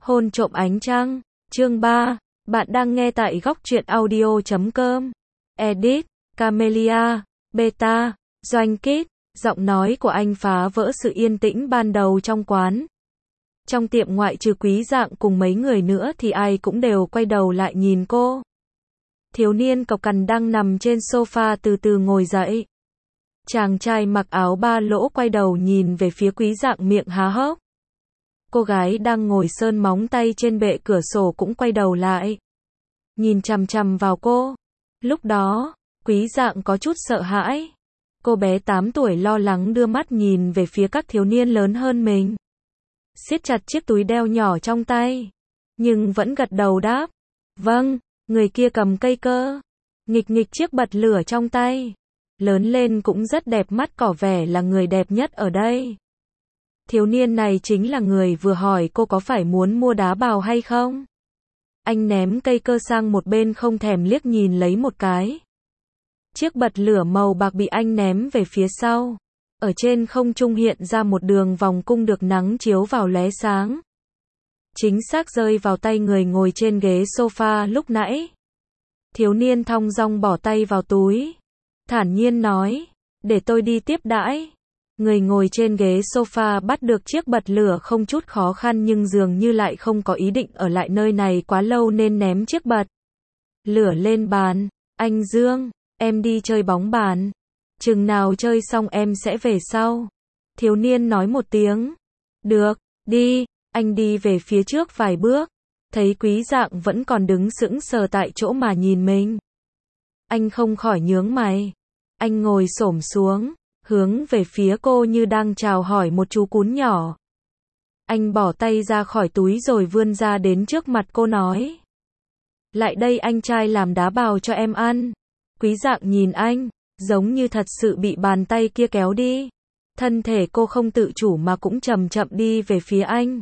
Hôn trộm ánh trăng, chương 3, bạn đang nghe tại góc truyện audio.com. Edit, Camellia, Beta, Doanh Kít, giọng nói của anh phá vỡ sự yên tĩnh ban đầu trong quán. Trong tiệm ngoại trừ Quý Dạng cùng mấy người nữa thì ai cũng đều quay đầu lại nhìn cô. Thiếu niên cộc cằn đang nằm trên sofa từ từ ngồi dậy. Chàng trai mặc áo ba lỗ quay đầu nhìn về phía Quý Dạng miệng há hốc. Cô gái đang ngồi sơn móng tay trên bệ cửa sổ cũng quay đầu lại, nhìn chằm chằm vào cô. Lúc đó, Quý Dạng có chút sợ hãi. Cô bé 8 tuổi lo lắng đưa mắt nhìn về phía các thiếu niên lớn hơn mình, siết chặt chiếc túi đeo nhỏ trong tay, nhưng vẫn gật đầu đáp. Vâng, người kia cầm cây cơ, nghịch nghịch chiếc bật lửa trong tay. Lớn lên cũng rất đẹp mắt, tỏ vẻ là người đẹp nhất ở đây. Thiếu niên này chính là người vừa hỏi cô có phải muốn mua đá bào hay không. Anh ném cây cơ sang một bên không thèm liếc nhìn lấy một cái. Chiếc bật lửa màu bạc bị anh ném về phía sau. Ở trên không trung hiện ra một đường vòng cung được nắng chiếu vào lóe sáng. Chính xác rơi vào tay người ngồi trên ghế sofa lúc nãy. Thiếu niên thong dong bỏ tay vào túi, thản nhiên nói, để tôi đi tiếp đãi. Người ngồi trên ghế sofa bắt được chiếc bật lửa không chút khó khăn nhưng dường như lại không có ý định ở lại nơi này quá lâu nên ném chiếc bật lửa lên bàn. Anh Dương, em đi chơi bóng bàn. Chừng nào chơi xong em sẽ về sau. Thiếu niên nói một tiếng. Được, đi. Anh đi về phía trước vài bước. Thấy Quý Dạng vẫn còn đứng sững sờ tại chỗ mà nhìn mình. Anh không khỏi nhướng mày. Anh ngồi xổm xuống, hướng về phía cô như đang chào hỏi một chú cún nhỏ. Anh bỏ tay ra khỏi túi rồi vươn ra đến trước mặt cô nói. Lại đây anh trai làm đá bào cho em ăn. Quý Dạng nhìn anh, giống như thật sự bị bàn tay kia kéo đi. Thân thể cô không tự chủ mà cũng chậm chậm đi về phía anh.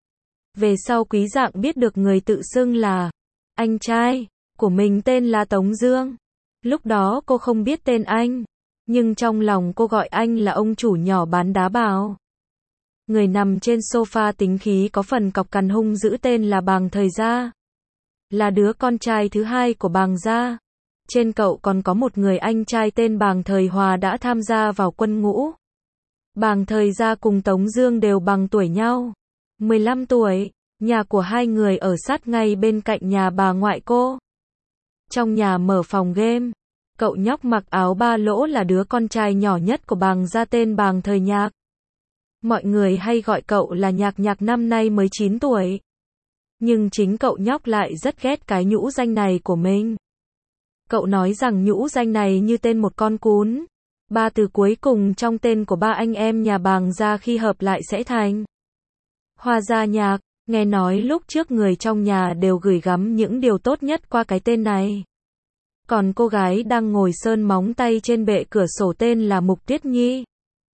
Về sau Quý Dạng biết được người tự xưng là anh trai của mình tên là Tống Dương. Lúc đó cô không biết tên anh, nhưng trong lòng cô gọi anh là ông chủ nhỏ bán đá bào. Người nằm trên sofa tính khí có phần cọc cằn hung dữ tên là Bàng Thời Gia, là đứa con trai thứ hai của Bàng gia. Trên cậu còn có một người anh trai tên Bàng Thời Hòa đã tham gia vào quân ngũ. Bàng Thời Gia cùng Tống Dương đều bằng tuổi nhau, 15 tuổi. Nhà của hai người ở sát ngay bên cạnh nhà bà ngoại cô. Trong nhà mở phòng game. Cậu nhóc mặc áo ba lỗ là đứa con trai nhỏ nhất của Bàng gia tên Bàng Thời Nhạc. Mọi người hay gọi cậu là Nhạc Nhạc, năm nay mới 9 tuổi. Nhưng chính cậu nhóc lại rất ghét cái nhũ danh này của mình. Cậu nói rằng nhũ danh này như tên một con cún. Ba từ cuối cùng trong tên của ba anh em nhà Bàng gia khi hợp lại sẽ thành Hoa Gia Nhạc. Nghe nói lúc trước người trong nhà đều gửi gắm những điều tốt nhất qua cái tên này. Còn cô gái đang ngồi sơn móng tay trên bệ cửa sổ tên là Mục Tuyết Nhi,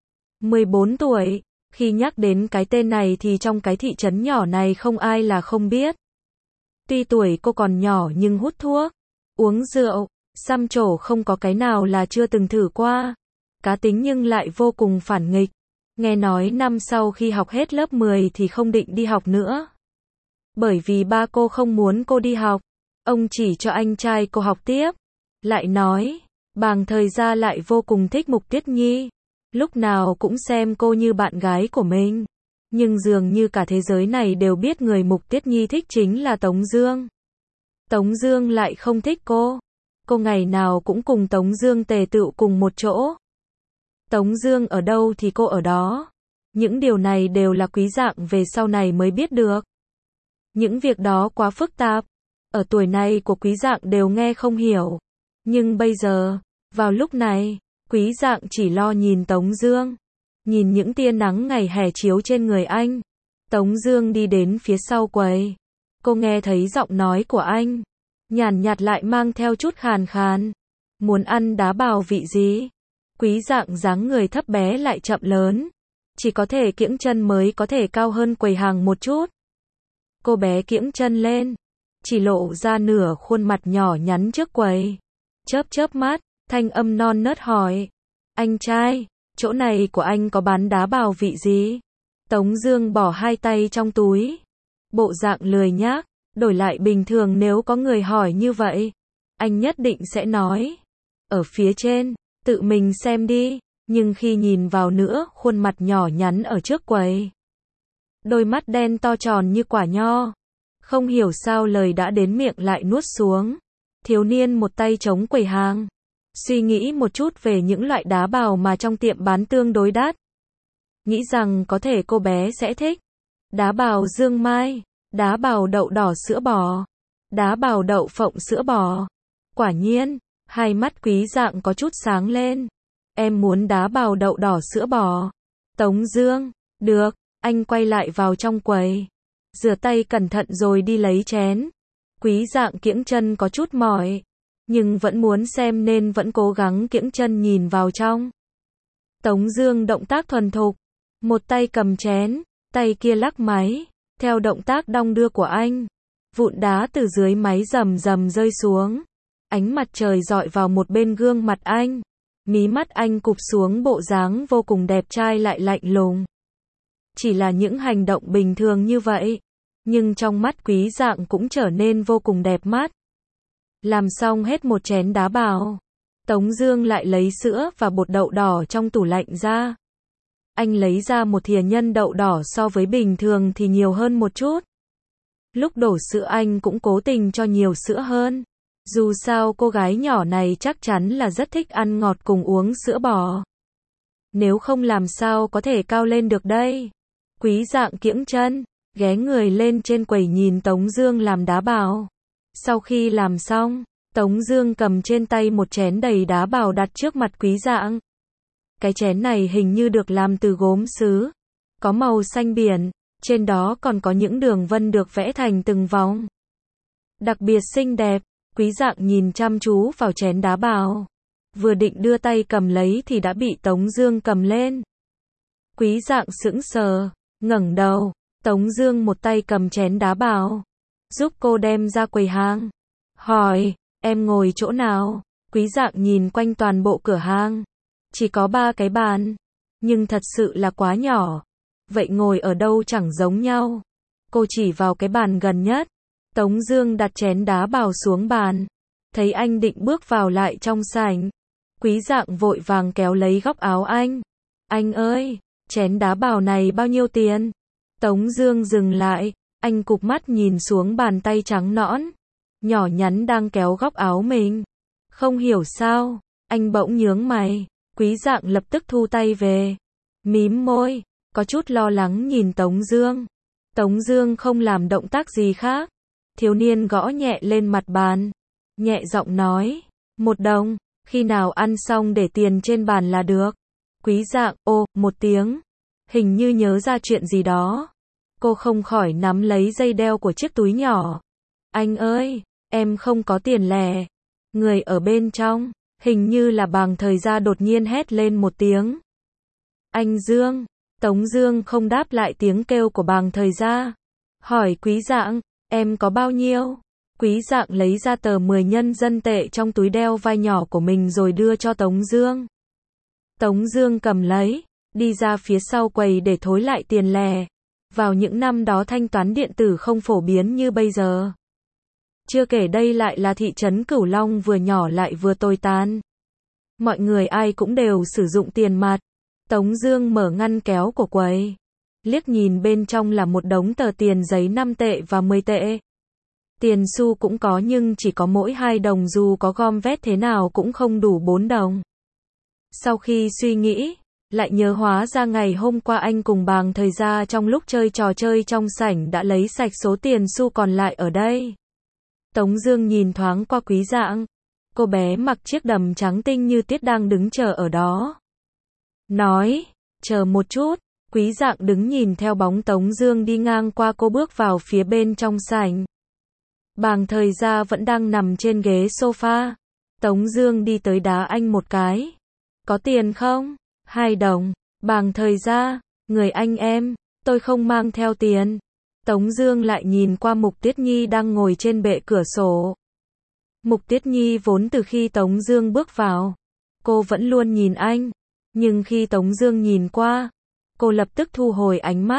14 tuổi. Khi nhắc đến cái tên này thì trong cái thị trấn nhỏ này không ai là không biết. Tuy tuổi cô còn nhỏ nhưng hút thuốc, uống rượu, xăm trổ không có cái nào là chưa từng thử qua. Cá tính nhưng lại vô cùng phản nghịch. Nghe nói năm sau khi học hết lớp 10 thì không định đi học nữa. Bởi vì ba cô không muốn cô đi học, ông chỉ cho anh trai cô học tiếp. Lại nói, Bàng Thời Gia lại vô cùng thích Mục Tuyết Nhi, lúc nào cũng xem cô như bạn gái của mình. Nhưng dường như cả thế giới này đều biết người Mục Tuyết Nhi thích chính là Tống Dương. Tống Dương lại không thích cô. Cô ngày nào cũng cùng Tống Dương tề tựu cùng một chỗ. Tống Dương ở đâu thì cô ở đó. Những điều này đều là Quý Dạng về sau này mới biết được. Những việc đó quá phức tạp. Ở tuổi này của Quý Dạng đều nghe không hiểu. Nhưng bây giờ, vào lúc này, Quý Dạng chỉ lo nhìn Tống Dương. Nhìn những tia nắng ngày hè chiếu trên người anh. Tống Dương đi đến phía sau quầy. Cô nghe thấy giọng nói của anh, nhàn nhạt lại mang theo chút khàn khàn. Muốn ăn đá bào vị gì? Quý Dạng dáng người thấp bé lại chậm lớn. Chỉ có thể kiễng chân mới có thể cao hơn quầy hàng một chút. Cô bé kiễng chân lên, chỉ lộ ra nửa khuôn mặt nhỏ nhắn trước quầy. Chớp chớp mắt, thanh âm non nớt hỏi. Anh trai, chỗ này của anh có bán đá bào vị gì? Tống Dương bỏ hai tay trong túi, bộ dạng lười nhác, đổi lại bình thường nếu có người hỏi như vậy, anh nhất định sẽ nói, ở phía trên, tự mình xem đi, nhưng khi nhìn vào nữa, khuôn mặt nhỏ nhắn ở trước quầy, đôi mắt đen to tròn như quả nho, không hiểu sao lời đã đến miệng lại nuốt xuống. Thiếu niên một tay chống quầy hàng, suy nghĩ một chút về những loại đá bào mà trong tiệm bán tương đối đắt, nghĩ rằng có thể cô bé sẽ thích. Đá bào dương mai, đá bào đậu đỏ sữa bò, đá bào đậu phộng sữa bò. Quả nhiên, hai mắt Quý Dạng có chút sáng lên. Em muốn đá bào đậu đỏ sữa bò. Tống Dương, được, anh quay lại vào trong quầy, rửa tay cẩn thận rồi đi lấy chén. Quý Dạng kiễng chân có chút mỏi, nhưng vẫn muốn xem nên vẫn cố gắng kiễng chân nhìn vào trong. Tống Dương động tác thuần thục, một tay cầm chén, tay kia lắc máy, theo động tác đong đưa của anh, vụn đá từ dưới máy rầm rầm rơi xuống. Ánh mặt trời rọi vào một bên gương mặt anh, mí mắt anh cụp xuống, bộ dáng vô cùng đẹp trai lại lạnh lùng. Chỉ là những hành động bình thường như vậy, nhưng trong mắt Quý Dạng cũng trở nên vô cùng đẹp mắt. Làm xong hết một chén đá bào, Tống Dương lại lấy sữa và bột đậu đỏ trong tủ lạnh ra. Anh lấy ra một thìa nhân đậu đỏ, so với bình thường thì nhiều hơn một chút. Lúc đổ sữa anh cũng cố tình cho nhiều sữa hơn. Dù sao cô gái nhỏ này chắc chắn là rất thích ăn ngọt cùng uống sữa bò. Nếu không làm sao có thể cao lên được đây. Quý Dạng kiễng chân, ghé người lên trên quầy nhìn Tống Dương làm đá bào. Sau khi làm xong, Tống Dương cầm trên tay một chén đầy đá bào đặt trước mặt Quý Dạng. Cái chén này hình như được làm từ gốm sứ, có màu xanh biển, trên đó còn có những đường vân được vẽ thành từng vòng, đặc biệt xinh đẹp. Quý Dạng nhìn chăm chú vào chén đá bào, vừa định đưa tay cầm lấy thì đã bị Tống Dương cầm lên. Quý Dạng sững sờ, ngẩng đầu. Tống Dương một tay cầm chén đá bào, giúp cô đem ra quầy hàng, hỏi, em ngồi chỗ nào? Quý Dạng nhìn quanh toàn bộ cửa hàng, chỉ có 3 cái bàn, nhưng thật sự là quá nhỏ. Vậy ngồi ở đâu chẳng giống nhau. Cô chỉ vào cái bàn gần nhất. Tống Dương đặt chén đá bào xuống bàn, thấy anh định bước vào lại trong sảnh, Quý Dạng vội vàng kéo lấy góc áo anh. Anh ơi, chén đá bào này bao nhiêu tiền? Tống Dương dừng lại, anh cụp mắt nhìn xuống bàn tay trắng nõn, nhỏ nhắn đang kéo góc áo mình. Không hiểu sao, anh bỗng nhướng mày. Quý Dạng lập tức thu tay về, mím môi, có chút lo lắng nhìn Tống Dương. Tống Dương không làm động tác gì khác. Thiếu niên gõ nhẹ lên mặt bàn, nhẹ giọng nói, 1 đồng, khi nào ăn xong để tiền trên bàn là được. Quý Dạng, một tiếng, hình như nhớ ra chuyện gì đó. Cô không khỏi nắm lấy dây đeo của chiếc túi nhỏ. Anh ơi, em không có tiền lẻ. Người ở bên trong, hình như là Bàng Thời Gia, đột nhiên hét lên một tiếng. Anh Dương. Tống Dương không đáp lại tiếng kêu của Bàng Thời Gia, hỏi Quý Dạng, em có bao nhiêu? Quý Dạng lấy ra tờ 10 nhân dân tệ trong túi đeo vai nhỏ của mình rồi đưa cho Tống Dương. Tống Dương cầm lấy, đi ra phía sau quầy để thối lại tiền lẻ. Vào những năm đó thanh toán điện tử không phổ biến như bây giờ. Chưa kể đây lại là thị trấn Cửu Long vừa nhỏ lại vừa tồi tàn. Mọi người ai cũng đều sử dụng tiền mặt. Tống Dương mở ngăn kéo của quầy, liếc nhìn bên trong là một đống tờ tiền giấy 5 tệ và 10 tệ. Tiền xu cũng có nhưng chỉ có mỗi 2 đồng, dù có gom vét thế nào cũng không đủ 4 đồng. Sau khi suy nghĩ, lại nhớ hóa ra ngày hôm qua anh cùng Bàng Thời Gia trong lúc chơi trò chơi trong sảnh đã lấy sạch số tiền xu còn lại ở đây. Tống Dương nhìn thoáng qua Quý Dạng, cô bé mặc chiếc đầm trắng tinh như tuyết đang đứng chờ ở đó. Nói, chờ một chút. Quý Dạng đứng nhìn theo bóng Tống Dương đi ngang qua, cô bước vào phía bên trong sảnh. Bàng Thời Gia vẫn đang nằm trên ghế sofa. Tống Dương đi tới đá anh một cái. Có tiền không? 2 đồng. Bàng Thời Gia, người anh em, tôi không mang theo tiền. Tống Dương lại nhìn qua Mục Tuyết Nhi đang ngồi trên bệ cửa sổ. Mục Tuyết Nhi vốn từ khi Tống Dương bước vào, cô vẫn luôn nhìn anh. Nhưng khi Tống Dương nhìn qua, cô lập tức thu hồi ánh mắt.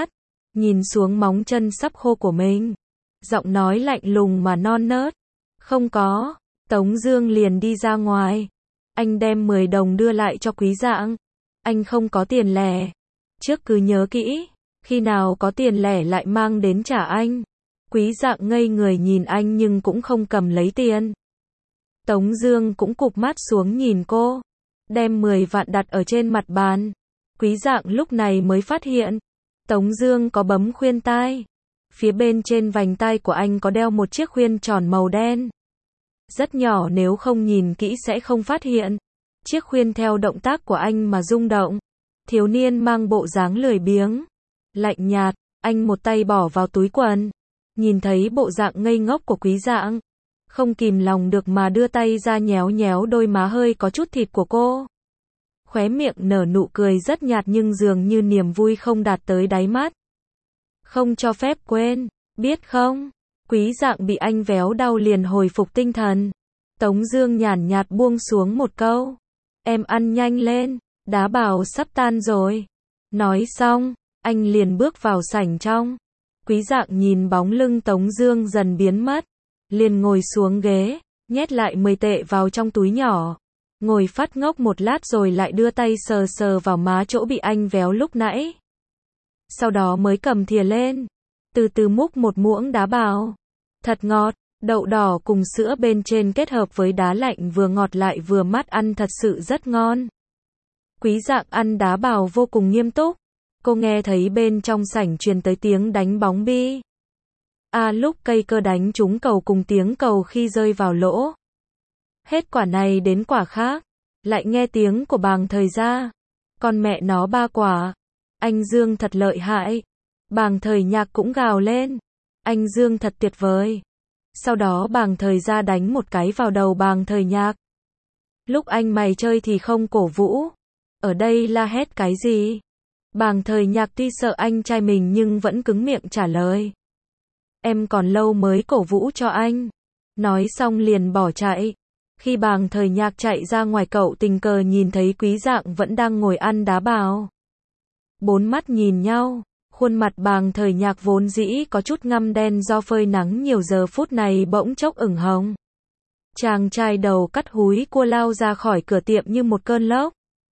nhìn xuống móng chân sắp khô của mình. Giọng nói lạnh lùng mà non nớt. Không có. Tống Dương liền đi ra ngoài. Anh đem 10 đồng đưa lại cho Quý Dạng. Anh không có tiền lẻ. Trước cứ nhớ kỹ, khi nào có tiền lẻ lại mang đến trả anh. Quý Dạng ngây người nhìn anh nhưng cũng không cầm lấy tiền. Tống Dương cũng cụp mắt xuống nhìn cô, đem 10 vạn đặt ở trên mặt bàn. Quý Dạng lúc này mới phát hiện, Tống Dương có bấm khuyên tai. Phía bên trên vành tai của anh có đeo một chiếc khuyên tròn màu đen. Rất nhỏ, nếu không nhìn kỹ sẽ không phát hiện. Chiếc khuyên theo động tác của anh mà rung động. Thiếu niên mang bộ dáng lười biếng, lạnh nhạt, anh một tay bỏ vào túi quần. Nhìn thấy bộ dạng ngây ngốc của Quý Dạng, không kìm lòng được mà đưa tay ra nhéo nhéo đôi má hơi có chút thịt của cô. Khóe miệng nở nụ cười rất nhạt nhưng dường như niềm vui không đạt tới đáy mắt. Không cho phép quên, biết không? Quý Dạng bị anh véo đau liền hồi phục tinh thần. Tống Dương nhàn nhạt buông xuống một câu. Em ăn nhanh lên, đá bào sắp tan rồi. Nói xong, anh liền bước vào sảnh trong. Quý Dạng nhìn bóng lưng Tống Dương dần biến mất, liền ngồi xuống ghế, nhét lại 10 tệ vào trong túi nhỏ. Ngồi phát ngốc một lát rồi lại đưa tay sờ sờ vào má chỗ bị anh véo lúc nãy. Sau đó mới cầm thìa lên, từ từ múc một muỗng đá bào. Thật ngọt, đậu đỏ cùng sữa bên trên kết hợp với đá lạnh vừa ngọt lại vừa mát, ăn thật sự rất ngon. Quý Dạng ăn đá bào vô cùng nghiêm túc. Cô nghe thấy bên trong sảnh truyền tới tiếng đánh bóng bi. Lúc cây cơ đánh trúng cầu cùng tiếng cầu khi rơi vào lỗ. Hết quả này đến quả khác, lại nghe tiếng của Bàng Thời Gia. Con mẹ nó 3 quả. Anh Dương thật lợi hại. Bàng Thời Nhạc cũng gào lên. Anh Dương thật tuyệt vời. Sau đó Bàng Thời Gia đánh một cái vào đầu Bàng Thời Nhạc. Lúc anh mày chơi thì không cổ vũ. Ở đây la hét cái gì? Bàng Thời Nhạc tuy sợ anh trai mình nhưng vẫn cứng miệng trả lời. Em còn lâu mới cổ vũ cho anh. Nói xong liền bỏ chạy. Khi Bàng Thời Nhạc chạy ra ngoài, cậu tình cờ nhìn thấy Quý Dạng vẫn đang ngồi ăn đá bào. 4 mắt nhìn nhau, khuôn mặt Bàng Thời Nhạc vốn dĩ có chút ngăm đen do phơi nắng nhiều giờ phút này bỗng chốc ửng hồng. Chàng trai đầu cắt húi cua lao ra khỏi cửa tiệm như một cơn lốc.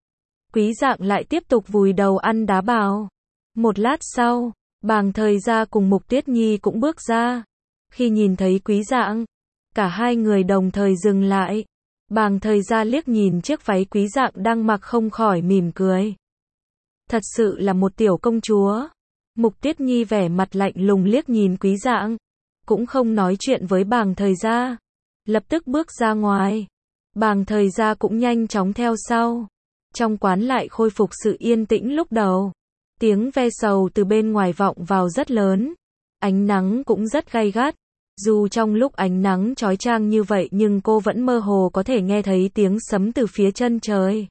Quý Dạng lại tiếp tục vùi đầu ăn đá bào. Một lát sau, Bàng Thời Gia cùng Mục Tuyết Nhi cũng bước ra. Khi nhìn thấy Quý Dạng, cả hai người đồng thời dừng lại. Bàng Thời Gia liếc nhìn chiếc váy Quý Dạng đang mặc không khỏi mỉm cười. Thật sự là một tiểu công chúa. Mục Tuyết Nhi vẻ mặt lạnh lùng liếc nhìn Quý Dạng, cũng không nói chuyện với Bàng Thời Gia, lập tức bước ra ngoài. Bàng Thời Gia cũng nhanh chóng theo sau. Trong quán lại khôi phục sự yên tĩnh lúc đầu. Tiếng ve sầu từ bên ngoài vọng vào rất lớn. Ánh nắng cũng rất gay gắt. Dù trong lúc ánh nắng chói chang như vậy nhưng cô vẫn mơ hồ có thể nghe thấy tiếng sấm từ phía chân trời.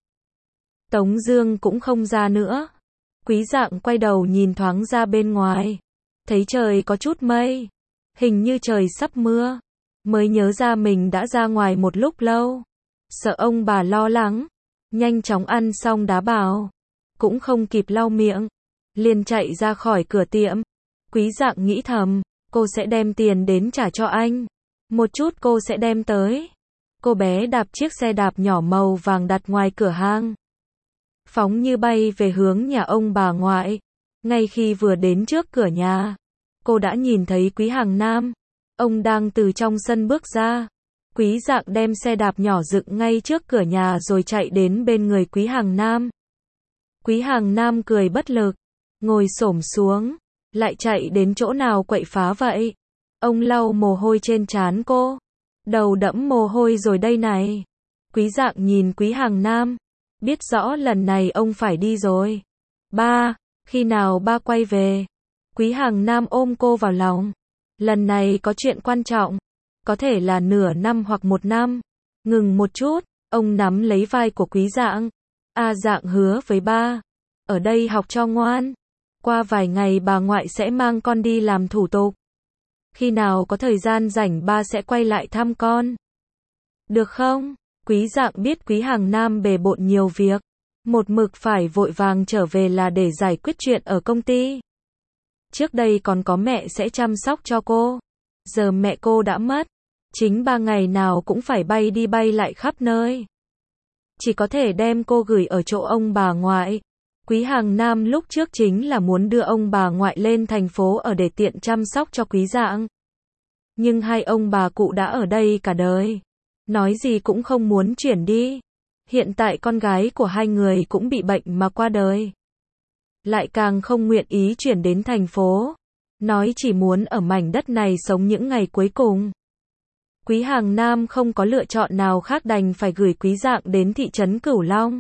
Tống Dương cũng không ra nữa. Quý Dạng quay đầu nhìn thoáng ra bên ngoài. Thấy trời có chút mây. Hình như trời sắp mưa. Mới nhớ ra mình đã ra ngoài một lúc lâu. Sợ ông bà lo lắng. Nhanh chóng ăn xong đá bào. Cũng không kịp lau miệng. Liền chạy ra khỏi cửa tiệm. Quý Dạng nghĩ thầm. Cô sẽ đem tiền đến trả cho anh. Một chút cô sẽ đem tới. Cô bé đạp chiếc xe đạp nhỏ màu vàng đặt ngoài cửa hàng. Phóng như bay về hướng nhà ông bà ngoại. Ngay khi vừa đến trước cửa nhà, cô đã nhìn thấy Quý Hàng Nam. Ông đang từ trong sân bước ra. Quý Dạng đem xe đạp nhỏ dựng ngay trước cửa nhà rồi chạy đến bên người Quý Hàng Nam. Quý Hàng Nam cười bất lực, ngồi xổm xuống, lại chạy đến chỗ nào quậy phá vậy? Ông lau mồ hôi trên trán cô. Đầu đẫm mồ hôi rồi đây này. Quý Dạng nhìn Quý Hàng Nam, biết rõ lần này ông phải đi rồi. Ba, khi nào ba quay về? Quý Hàng Nam ôm cô vào lòng. Lần này có chuyện quan trọng. Có thể là nửa năm hoặc 1 năm. Ngừng một chút, ông nắm lấy vai của Quý Dạng. Dạng hứa với ba. Ở đây học cho ngoan. Qua vài ngày bà ngoại sẽ mang con đi làm thủ tục. Khi nào có thời gian rảnh ba sẽ quay lại thăm con. Được không? Quý Dạng biết Quý Hàng Nam bề bộn nhiều việc. Một mực phải vội vàng trở về là để giải quyết chuyện ở công ty. Trước đây còn có mẹ sẽ chăm sóc cho cô. Giờ mẹ cô đã mất. Chính ba ngày nào cũng phải bay đi bay lại khắp nơi. Chỉ có thể đem cô gửi ở chỗ ông bà ngoại. Quý Hàng Nam lúc trước chính là muốn đưa ông bà ngoại lên thành phố ở để tiện chăm sóc cho Quý Dạng. Nhưng hai ông bà cụ đã ở đây cả đời. Nói gì cũng không muốn chuyển đi. Hiện tại con gái của hai người cũng bị bệnh mà qua đời. Lại càng không nguyện ý chuyển đến thành phố. Nói chỉ muốn ở mảnh đất này sống những ngày cuối cùng. Quý Hàng Nam không có lựa chọn nào khác đành phải gửi Quý Dạng đến thị trấn Cửu Long.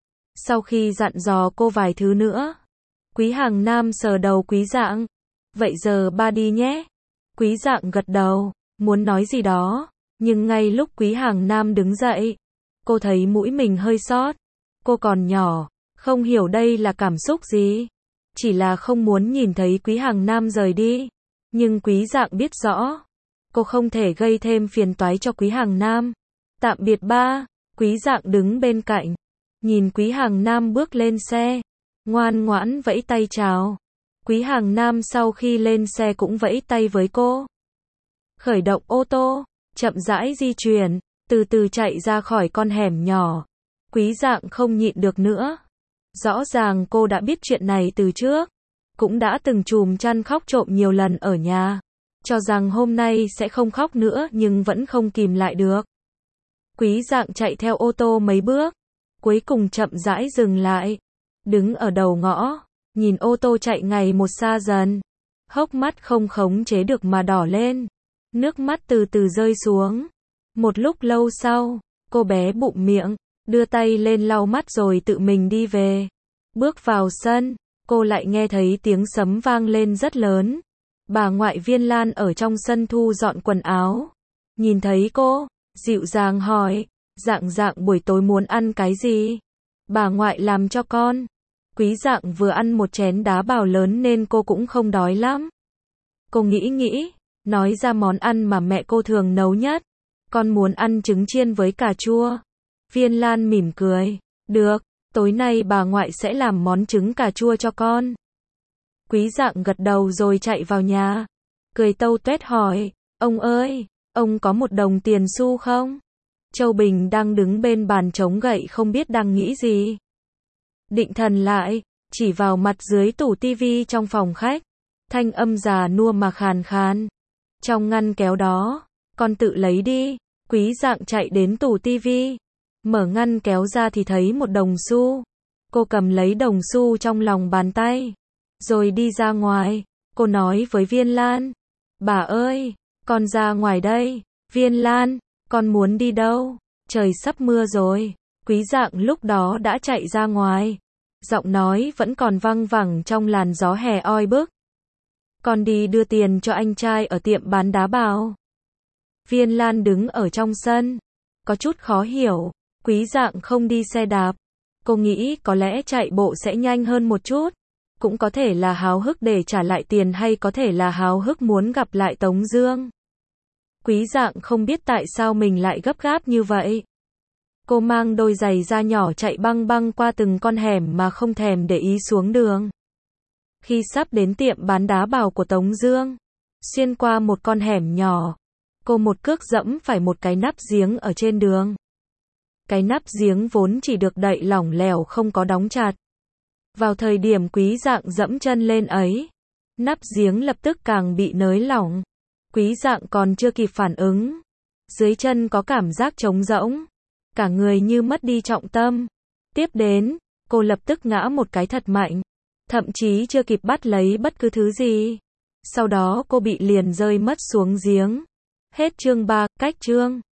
Sau khi dặn dò cô vài thứ nữa, Quý Hàng Nam sờ đầu Quý Dạng. Vậy giờ ba đi nhé. Quý Dạng gật đầu, muốn nói gì đó. Nhưng ngay lúc Quý Hàng Nam đứng dậy, cô thấy mũi mình hơi xót. Cô còn nhỏ, không hiểu đây là cảm xúc gì. Chỉ là không muốn nhìn thấy Quý Hàng Nam rời đi. Nhưng Quý Dạng biết rõ, cô không thể gây thêm phiền toái cho Quý Hàng Nam. Tạm biệt ba. Quý Dạng đứng bên cạnh, nhìn Quý Hàng Nam bước lên xe, ngoan ngoãn vẫy tay chào. Quý Hàng Nam sau khi lên xe cũng vẫy tay với cô. Khởi động ô tô, chậm rãi di chuyển, từ từ chạy ra khỏi con hẻm nhỏ. Quý Dạng không nhịn được nữa. Rõ ràng cô đã biết chuyện này từ trước, cũng đã từng chùm chăn khóc trộm nhiều lần ở nhà, cho rằng hôm nay sẽ không khóc nữa nhưng vẫn không kìm lại được. Quý Dạng chạy theo ô tô mấy bước, cuối cùng chậm rãi dừng lại, đứng ở đầu ngõ, nhìn ô tô chạy ngày một xa dần, hốc mắt không khống chế được mà đỏ lên, nước mắt từ từ rơi xuống. Một lúc lâu sau, cô bé bụng miệng, đưa tay lên lau mắt rồi tự mình đi về. Bước vào sân, cô lại nghe thấy tiếng sấm vang lên rất lớn. Bà ngoại Viên Lan ở trong sân thu dọn quần áo. Nhìn thấy cô, dịu dàng hỏi, Dạng buổi tối muốn ăn cái gì? Bà ngoại làm cho con. Quý Dạng vừa ăn một chén đá bào lớn nên cô cũng không đói lắm. Cô nghĩ, nói ra món ăn mà mẹ cô thường nấu nhất. Con muốn ăn trứng chiên với cà chua. Viên Lan mỉm cười, được, tối nay bà ngoại sẽ làm món trứng cà chua cho con. Quý Dạng gật đầu rồi chạy vào nhà, cười tâu tuét hỏi, ông ơi, ông có một đồng tiền xu không? Châu Bình đang đứng bên bàn chống gậy không biết đang nghĩ gì. Định thần lại, chỉ vào mặt dưới tủ tivi trong phòng khách, thanh âm già nua mà khàn khàn. Trong ngăn kéo đó, con tự lấy đi. Quý Dạng chạy đến tủ tivi, mở ngăn kéo ra thì thấy một đồng xu. Cô cầm lấy đồng xu trong lòng bàn tay, rồi đi ra ngoài. Cô nói với Viên Lan, bà ơi, con ra ngoài đây. Viên Lan, con muốn đi đâu? Trời sắp mưa rồi. Quý Dạng lúc đó đã chạy ra ngoài, giọng nói vẫn còn văng vẳng trong làn gió hè oi bức. Con đi đưa tiền cho anh trai ở tiệm bán đá bào. Viên Lan đứng ở trong sân, có chút khó hiểu. Quý Dạng không đi xe đạp. Cô nghĩ có lẽ chạy bộ sẽ nhanh hơn một chút. Cũng có thể là háo hức để trả lại tiền hay có thể là háo hức muốn gặp lại Tống Dương. Quý Dạng không biết tại sao mình lại gấp gáp như vậy. Cô mang đôi giày da nhỏ chạy băng băng qua từng con hẻm mà không thèm để ý xuống đường. Khi sắp đến tiệm bán đá bào của Tống Dương, xuyên qua một con hẻm nhỏ, cô một cước dẫm phải một cái nắp giếng ở trên đường. Cái nắp giếng vốn chỉ được đậy lỏng lẻo không có đóng chặt. Vào thời điểm Quý Dạng dẫm chân lên ấy, nắp giếng lập tức càng bị nới lỏng. Quý Dạng còn chưa kịp phản ứng, dưới chân có cảm giác trống rỗng, cả người như mất đi trọng tâm. Tiếp đến, cô lập tức ngã một cái thật mạnh, thậm chí chưa kịp bắt lấy bất cứ thứ gì. Sau đó cô bị liền rơi mất xuống giếng. Hết chương 3, cách chương.